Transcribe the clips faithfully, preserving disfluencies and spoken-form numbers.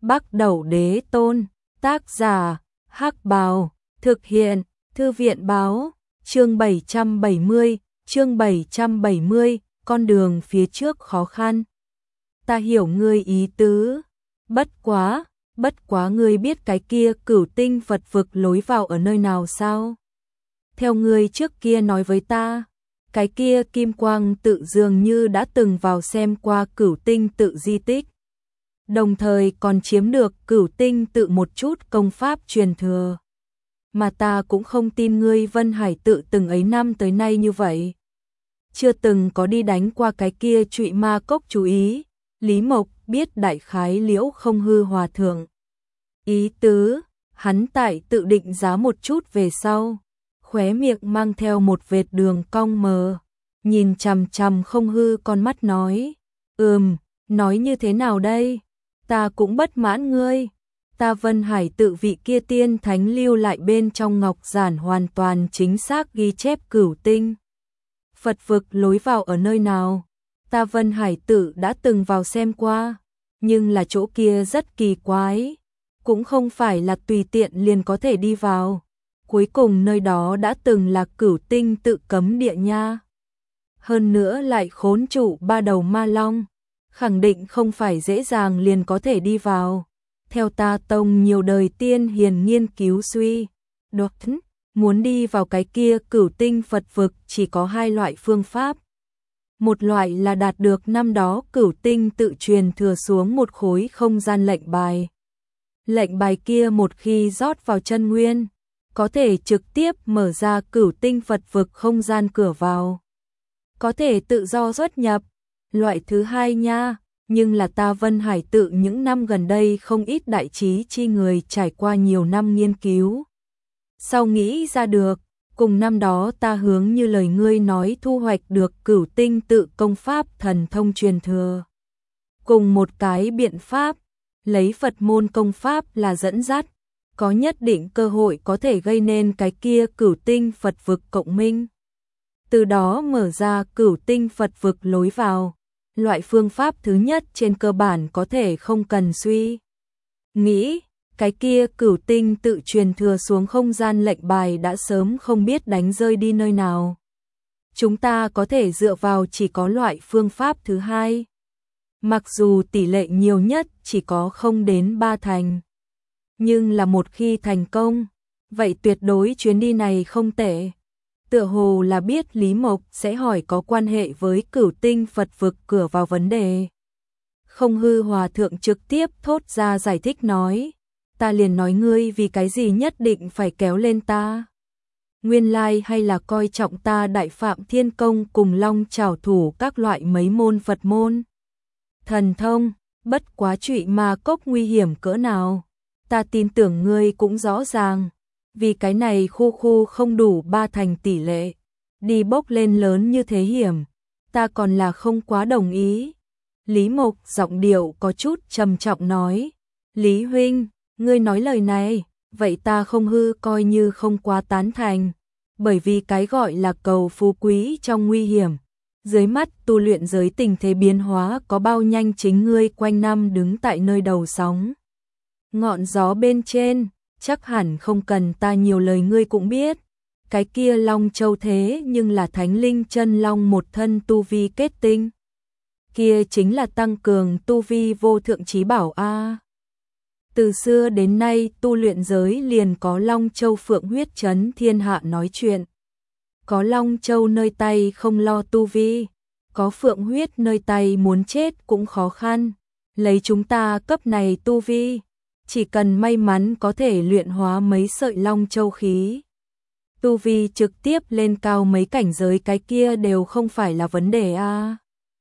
Bắc Đẩu Đế Tôn, tác giả, Hắc Bào, thực hiện, Thư viện báo, chương bảy trăm bảy mươi, chương bảy trăm bảy mươi, con đường phía trước khó khăn. Ta hiểu ngươi ý tứ, bất quá, bất quá ngươi biết cái kia Cửu Tinh Phật vực lối vào ở nơi nào sao? Theo ngươi trước kia nói với ta, cái kia Kim Quang tự dường như đã từng vào xem qua Cửu Tinh tự di tích, đồng thời còn chiếm được Cửu Tinh tự một chút công pháp truyền thừa. Mà ta cũng không tin ngươi Vân Hải tự từng ấy năm tới nay như vậy. Chưa từng có đi đánh qua cái kia Trụy Ma Cốc chú ý. Lý Mộc biết đại khái Liễu Không Hư hòa thượng ý tứ, hắn tại tự định giá một chút về sau, khóe miệng mang theo một vệt đường cong mờ, nhìn chằm chằm Không Hư con mắt nói, ừm, nói như thế nào đây? Ta cũng bất mãn ngươi. Ta Vân Hải tự vị kia tiên thánh lưu lại bên trong ngọc giản hoàn toàn chính xác ghi chép Cửu Tinh Phật vực lối vào ở nơi nào. Ta Vân Hải tự đã từng vào xem qua, nhưng là chỗ kia rất kỳ quái, cũng không phải là tùy tiện liền có thể đi vào. Cuối cùng nơi đó đã từng là Cửu Tinh tự cấm địa nha. Hơn nữa lại khốn trụ ba đầu ma long, khẳng định không phải dễ dàng liền có thể đi vào. Theo ta tông nhiều đời tiên hiền nghiên cứu suy đoán, muốn đi vào cái kia Cửu Tinh Phật vực chỉ có hai loại phương pháp. Một loại là đạt được năm đó Cửu Tinh tự truyền thừa xuống một khối không gian lệnh bài. Lệnh bài kia một khi rót vào chân nguyên, có thể trực tiếp mở ra Cửu Tinh Phật vực không gian cửa vào, có thể tự do xuất nhập. Loại thứ hai nha, nhưng là ta Vân Hải tự những năm gần đây không ít đại trí chi người trải qua nhiều năm nghiên cứu, sau nghĩ ra được, cùng năm đó ta hướng như lời ngươi nói thu hoạch được Cửu Tinh tự công pháp thần thông truyền thừa. Cùng một cái biện pháp, lấy Phật môn công pháp là dẫn dắt, có nhất định cơ hội có thể gây nên cái kia Cửu Tinh Phật vực cộng minh. Từ đó mở ra Cửu Tinh Phật vực lối vào. Loại phương pháp thứ nhất trên cơ bản có thể không cần suy nghĩ, cái kia Cửu Tinh tự truyền thừa xuống không gian lệnh bài đã sớm không biết đánh rơi đi nơi nào. Chúng ta có thể dựa vào chỉ có loại phương pháp thứ hai. Mặc dù tỷ lệ nhiều nhất chỉ có không đến ba thành, nhưng là một khi thành công, vậy tuyệt đối chuyến đi này không tệ. Tựa hồ là biết Lý Mộc sẽ hỏi có quan hệ với Cửu Tinh Phật vực cửa vào vấn đề. Không Hư hòa thượng trực tiếp thốt ra giải thích nói, ta liền nói ngươi vì cái gì nhất định phải kéo lên ta. Nguyên lai hay là coi trọng ta Đại Phạm Thiên Công cùng Long Trảo Thủ các loại mấy môn Phật môn thần thông, bất quá Trụy Ma Cốc nguy hiểm cỡ nào, ta tin tưởng ngươi cũng rõ ràng. Vì cái này khu khu không đủ ba thành tỷ lệ, đi bốc lên lớn như thế hiểm, ta còn là không quá đồng ý. Lý Mộc giọng điệu có chút trầm trọng nói, Lý huynh, ngươi nói lời này, vậy ta Không Hư coi như không quá tán thành, bởi vì cái gọi là cầu phú quý trong nguy hiểm. Dưới mắt tu luyện giới tình thế biến hóa có bao nhanh chính ngươi quanh năm đứng tại nơi đầu sóng ngọn gió bên trên. Chắc hẳn không cần ta nhiều lời ngươi cũng biết, cái kia Long Châu thế nhưng là Thánh Linh Chân Long một thân tu vi kết tinh. Kia chính là tăng cường tu vi vô thượng chí bảo a. Từ xưa đến nay tu luyện giới liền có Long Châu Phượng huyết chấn thiên hạ nói chuyện. Có Long Châu nơi tay không lo tu vi, có Phượng huyết nơi tay muốn chết cũng khó khăn. Lấy chúng ta cấp này tu vi, chỉ cần may mắn có thể luyện hóa mấy sợi Long Châu khí, tu vi trực tiếp lên cao mấy cảnh giới cái kia đều không phải là vấn đề a. À.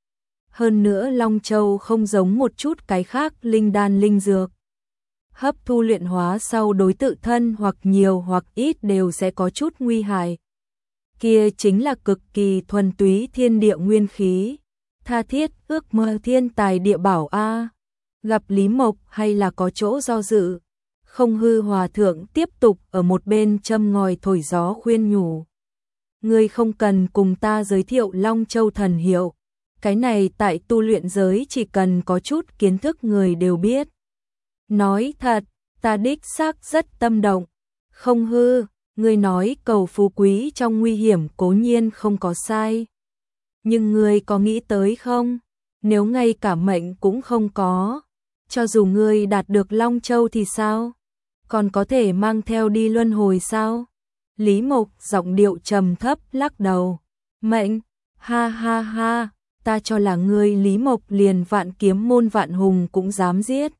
Hơn nữa Long Châu không giống một chút cái khác linh đan linh dược, hấp thu luyện hóa sau đối tự thân hoặc nhiều hoặc ít đều sẽ có chút nguy hại. Kia chính là cực kỳ thuần túy thiên địa nguyên khí, tha thiết ước mơ thiên tài địa bảo a. À. Gặp Lý Mộc hay là có chỗ do dự, Không Hư hòa thượng tiếp tục ở một bên châm ngòi thổi gió khuyên nhủ. Ngươi không cần cùng ta giới thiệu Long Châu thần hiệu, cái này tại tu luyện giới chỉ cần có chút kiến thức người đều biết. Nói thật, ta đích xác rất tâm động. Không hư, ngươi nói cầu phú quý trong nguy hiểm cố nhiên không có sai. Nhưng ngươi có nghĩ tới không? Nếu ngay cả mệnh cũng không có, cho dù ngươi đạt được Long Châu thì sao? Còn có thể mang theo đi luân hồi sao? Lý Mộc giọng điệu trầm thấp lắc đầu. Mệnh, ha ha ha, ta cho là ngươi Lý Mộc liền Vạn Kiếm môn Vạn Hùng cũng dám giết.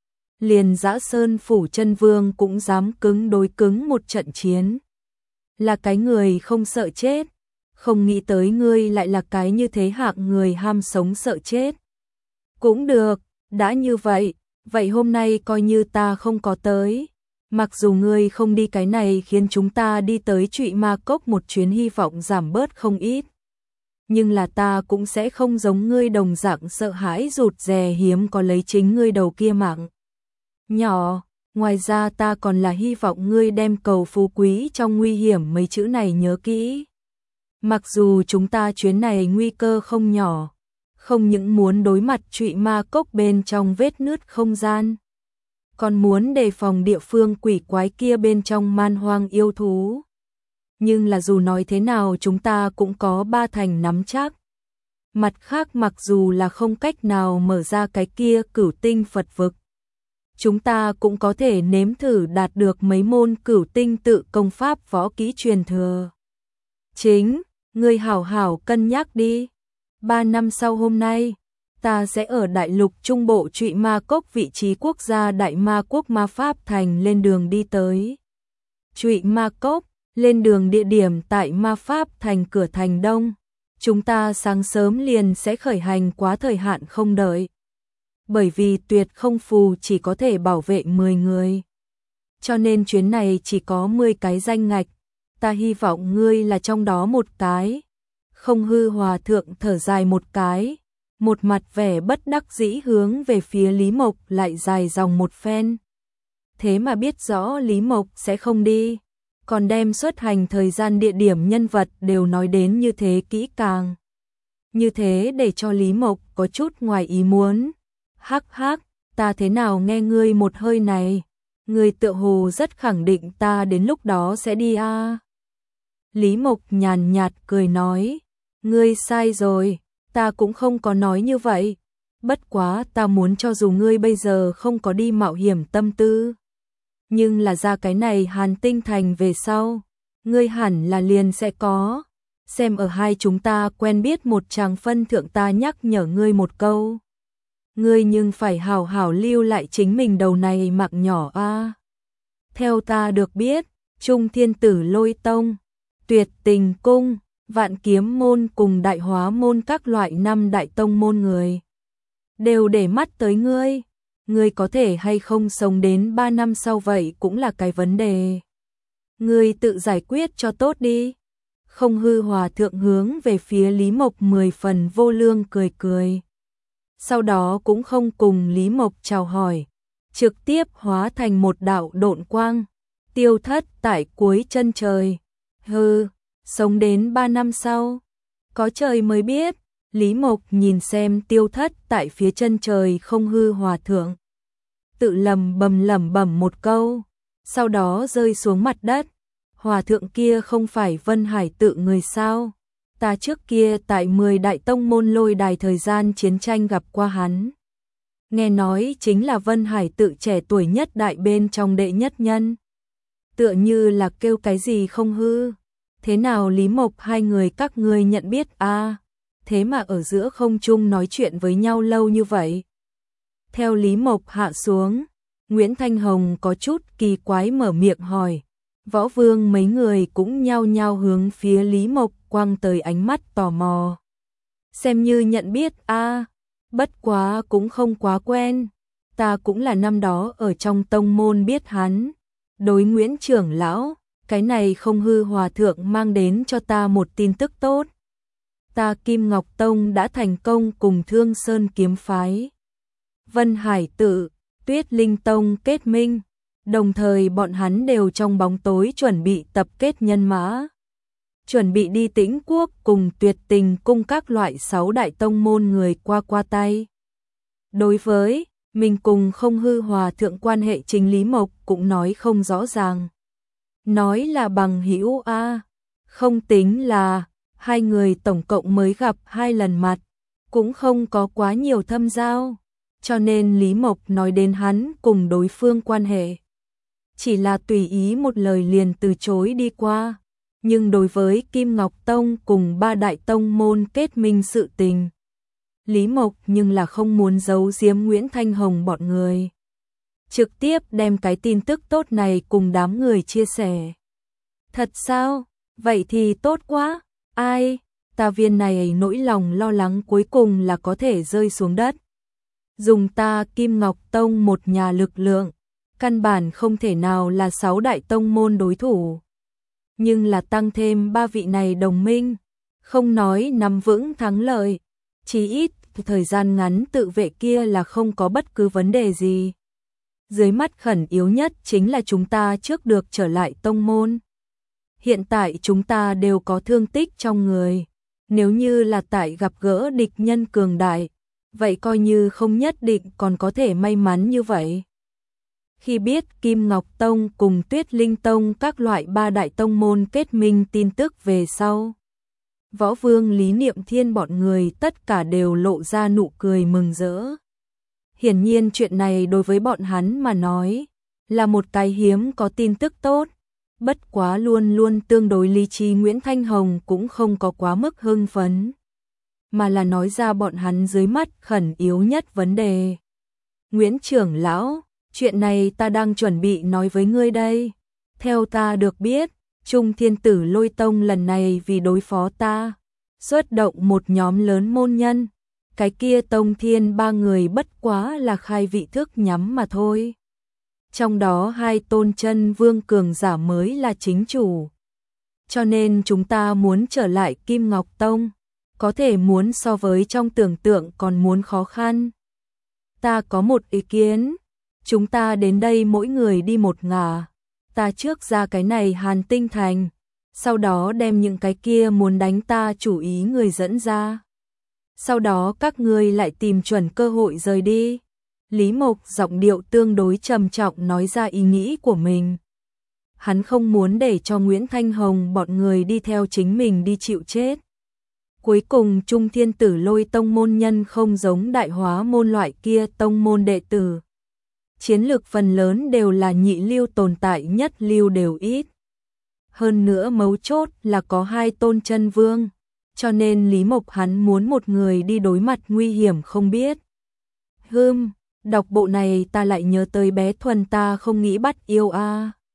Liền Dã Sơn phủ chân vương cũng dám cứng đối cứng một trận chiến. Là cái người không sợ chết, không nghĩ tới ngươi lại là cái như thế hạng người ham sống sợ chết. Cũng được, đã như vậy, vậy hôm nay coi như ta không có tới. Mặc dù ngươi không đi cái này khiến chúng ta đi tới Trụy Ma Cốc một chuyến hy vọng giảm bớt không ít. Nhưng là ta cũng sẽ không giống ngươi đồng dạng sợ hãi rụt rè hiếm có lấy chính ngươi đầu kia mạng nhỏ. Ngoài ra ta còn là hy vọng ngươi đem cầu phú quý trong nguy hiểm mấy chữ này nhớ kỹ. Mặc dù chúng ta chuyến này nguy cơ không nhỏ, không những muốn đối mặt Trụy Ma Cốc bên trong vết nứt không gian, còn muốn đề phòng địa phương quỷ quái kia bên trong man hoang yêu thú. Nhưng là dù nói thế nào chúng ta cũng có ba thành nắm chắc. Mặt khác mặc dù là không cách nào mở ra cái kia cửu tinh Phật vực, chúng ta cũng có thể nếm thử đạt được mấy môn cửu tinh tự công pháp võ kỹ truyền thừa. Chính, ngươi hảo hảo cân nhắc đi. Ba năm sau hôm nay, ta sẽ ở đại lục trung bộ Trụy Ma Cốc vị trí quốc gia Đại Ma Quốc Ma Pháp Thành lên đường đi tới. Trụy Ma Cốc, lên đường địa điểm tại Ma Pháp Thành cửa thành đông. Chúng ta sáng sớm liền sẽ khởi hành quá thời hạn không đợi. Bởi vì tuyệt không phù chỉ có thể bảo vệ mười người. Cho nên chuyến này chỉ có mười cái danh ngạch. Ta hy vọng ngươi là trong đó một cái. Không hư hòa thượng thở dài một cái. Một mặt vẻ bất đắc dĩ hướng về phía Lý Mộc lại dài dòng một phen. Thế mà biết rõ Lý Mộc sẽ không đi. Còn đem xuất hành thời gian địa điểm nhân vật đều nói đến như thế kỹ càng. Như thế để cho Lý Mộc có chút ngoài ý muốn. Hắc hắc, ta thế nào nghe ngươi một hơi này? Ngươi tựa hồ rất khẳng định ta đến lúc đó sẽ đi à? Lý Mộc nhàn nhạt cười nói. Ngươi sai rồi, ta cũng không có nói như vậy. Bất quá ta muốn cho dù ngươi bây giờ không có đi mạo hiểm tâm tư. Nhưng là ra cái này Hàn Tinh Thành về sau, ngươi hẳn là liền sẽ có. Xem ở hai chúng ta quen biết một chàng phân thượng ta nhắc nhở ngươi một câu. Ngươi nhưng phải hảo hảo lưu lại chính mình đầu này mạng nhỏ a. À. Theo ta được biết, Trung Thiên Tử Lôi Tông, Tuyệt Tình Cung, Vạn Kiếm môn cùng Đại Hóa môn các loại năm đại tông môn người đều để mắt tới ngươi. Ngươi có thể hay không sống đến ba năm sau vậy cũng là cái vấn đề. Ngươi tự giải quyết cho tốt đi. Không hư hòa thượng hướng về phía Lý Mộc mười phần vô lương cười cười. Sau đó cũng không cùng Lý Mộc chào hỏi, trực tiếp hóa thành một đạo độn quang, tiêu thất tại cuối chân trời. Hừ, sống đến ba năm sau, có trời mới biết. Lý Mộc nhìn xem tiêu thất tại phía chân trời không hư hòa thượng, tự lầm bầm lẩm bẩm một câu, sau đó rơi xuống mặt đất. Hòa thượng kia không phải Vân Hải tự người sao? Ta trước kia tại mười đại tông môn lôi đài thời gian chiến tranh gặp qua hắn. Nghe nói chính là Vân Hải tự trẻ tuổi nhất đại bên trong đệ nhất nhân. Tựa như là kêu cái gì không hư. Thế nào Lý Mộc hai người các ngươi nhận biết a? À, thế mà ở giữa không trung nói chuyện với nhau lâu như vậy. Theo Lý Mộc hạ xuống, Nguyễn Thanh Hồng có chút kỳ quái mở miệng hỏi. Võ Vương mấy người cũng nhao nhao hướng phía Lý Mộc quăng tới ánh mắt tò mò. Xem như nhận biết a, à, bất quá cũng không quá quen. Ta cũng là năm đó ở trong tông môn biết hắn. Đối Nguyễn trưởng lão, cái này không hư hòa thượng mang đến cho ta một tin tức tốt. Ta Kim Ngọc Tông đã thành công cùng Thương Sơn kiếm phái, Vân Hải tự, Tuyết Linh Tông kết minh. Đồng thời bọn hắn đều trong bóng tối chuẩn bị tập kết nhân mã, chuẩn bị đi Tĩnh Quốc cùng Tuyệt Tình cung các loại sáu đại tông môn người qua qua tay. Đối với Mình cùng Không Hư Hòa thượng quan hệ chính Lý Mộc cũng nói không rõ ràng. Nói là bằng hữu a, không tính là, hai người tổng cộng mới gặp hai lần mặt, cũng không có quá nhiều thâm giao, cho nên Lý Mộc nói đến hắn cùng đối phương quan hệ. Chỉ là tùy ý một lời liền từ chối đi qua, nhưng đối với Kim Ngọc Tông cùng ba đại tông môn kết minh sự tình, Lý Mộc nhưng là không muốn giấu giếm Nguyễn Thanh Hồng bọn người. Trực tiếp đem cái tin tức tốt này cùng đám người chia sẻ. Thật sao? Vậy thì tốt quá. Ai? Ta viên này nỗi lòng lo lắng cuối cùng là có thể rơi xuống đất. Dùng ta Kim Ngọc Tông một nhà lực lượng, căn bản không thể nào là sáu đại tông môn đối thủ. Nhưng là tăng thêm ba vị này đồng minh, không nói nắm vững thắng lợi, chỉ ít thời gian ngắn tự vệ kia là không có bất cứ vấn đề gì. Dưới mắt khẩn yếu nhất chính là chúng ta trước được trở lại tông môn. Hiện tại chúng ta đều có thương tích trong người, nếu như là tại gặp gỡ địch nhân cường đại, vậy coi như không nhất định còn có thể may mắn như vậy. Khi biết Kim Ngọc Tông cùng Tuyết Linh Tông các loại ba đại tông môn kết minh tin tức về sau, Võ Vương Lý Niệm Thiên bọn người tất cả đều lộ ra nụ cười mừng rỡ. Hiển nhiên chuyện này đối với bọn hắn mà nói là một cái hiếm có tin tức tốt, bất quá luôn luôn tương đối lý trí Nguyễn Thanh Hồng cũng không có quá mức hưng phấn, mà là nói ra bọn hắn dưới mắt khẩn yếu nhất vấn đề. Nguyễn trưởng lão, chuyện này ta đang chuẩn bị nói với ngươi đây. Theo ta được biết, Trung Thiên Tử Lôi Tông lần này vì đối phó ta, xuất động một nhóm lớn môn nhân. Cái kia Tông Thiên ba người bất quá là khai vị thức nhắm mà thôi. Trong đó hai tôn chân vương cường giả mới là chính chủ. Cho nên chúng ta muốn trở lại Kim Ngọc Tông, có thể muốn so với trong tưởng tượng còn muốn khó khăn. Ta có một ý kiến, chúng ta đến đây mỗi người đi một ngả. Ta trước ra cái này Hàn Tinh Thành, sau đó đem những cái kia muốn đánh ta chủ ý người dẫn ra. Sau đó các ngươi lại tìm chuẩn cơ hội rời đi. Lý Mộc giọng điệu tương đối trầm trọng nói ra ý nghĩ của mình. Hắn không muốn để cho Nguyễn Thanh Hồng bọn người đi theo chính mình đi chịu chết. Cuối cùng Trung Thiên Tử Lôi Tông môn nhân không giống Đại Hóa môn loại kia tông môn đệ tử. Chiến lược phần lớn đều là nhị lưu tồn tại, nhất lưu đều ít. Hơn nữa mấu chốt là có hai tôn chân vương, cho nên Lý Mộc hắn muốn một người đi đối mặt nguy hiểm không biết. Hừm, đọc bộ này ta lại nhớ tới bé Thuần ta không nghĩ bắt yêu a.